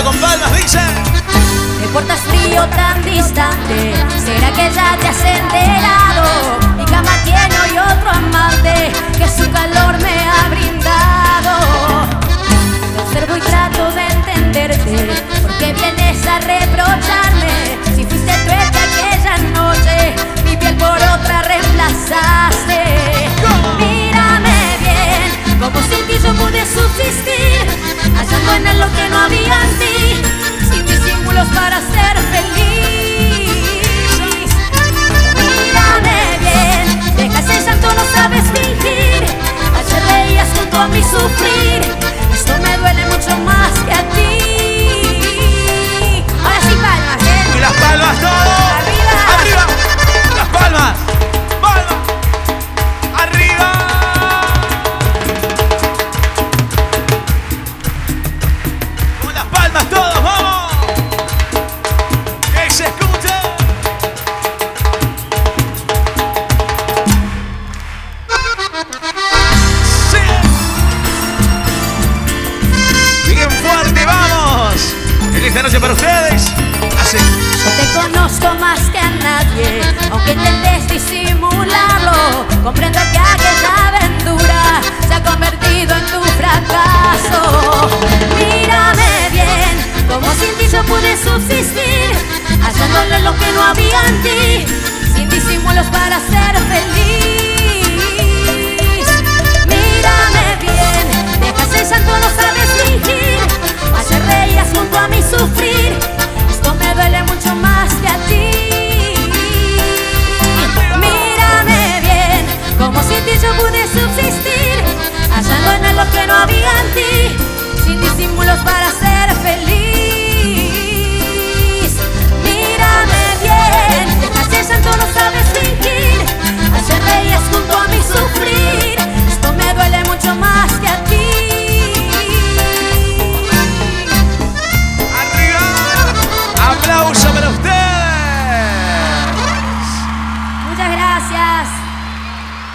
Cantando con palmas, dice. Me portas frío tan distante, ¿será que ya te has enterado? Mi cama tiene hoy otro amante que su calor me ha brindado. Te observo y trato de entenderte, porque vienes a reprocharme. Si fuiste tú el que aquella noche mi piel por otra reemplazaste. Mírame bien, como sin ti yo pude subsistir, hallando en él lo que no había en ti, sin disimulos para ser feliz. Mírame bien, deja ese llanto, no sabes fingir. Ayer reías junto a mí sufrir, esto me duele mucho más que a ti. Ahora sí palmas, Y las palmas todos. Arriba. Arriba. Las palmas. Palmas. Arriba. Con las palmas todos, vamos. Que se escuche. Sí. Bien fuerte, vamos. Feliz noche para ustedes. Así. Yo te conozco más que a nadie, aunque intentes disimularlo. Comprendo que aquella aventura se ha convertido en tu fracaso. Mírame bien, como sin ti yo pude subsistir, hallándole lo que no había en ti, sin disimulos para ser feliz. Mírame bien, dejas el llanto, no sabes fingir. Ayer reías junto a mí sufrir, esto me duele mucho más que a ti. Mírame bien, como sin ti yo pude subsistir, hallando en él lo que no había en ti, sin disimulos para ser feliz.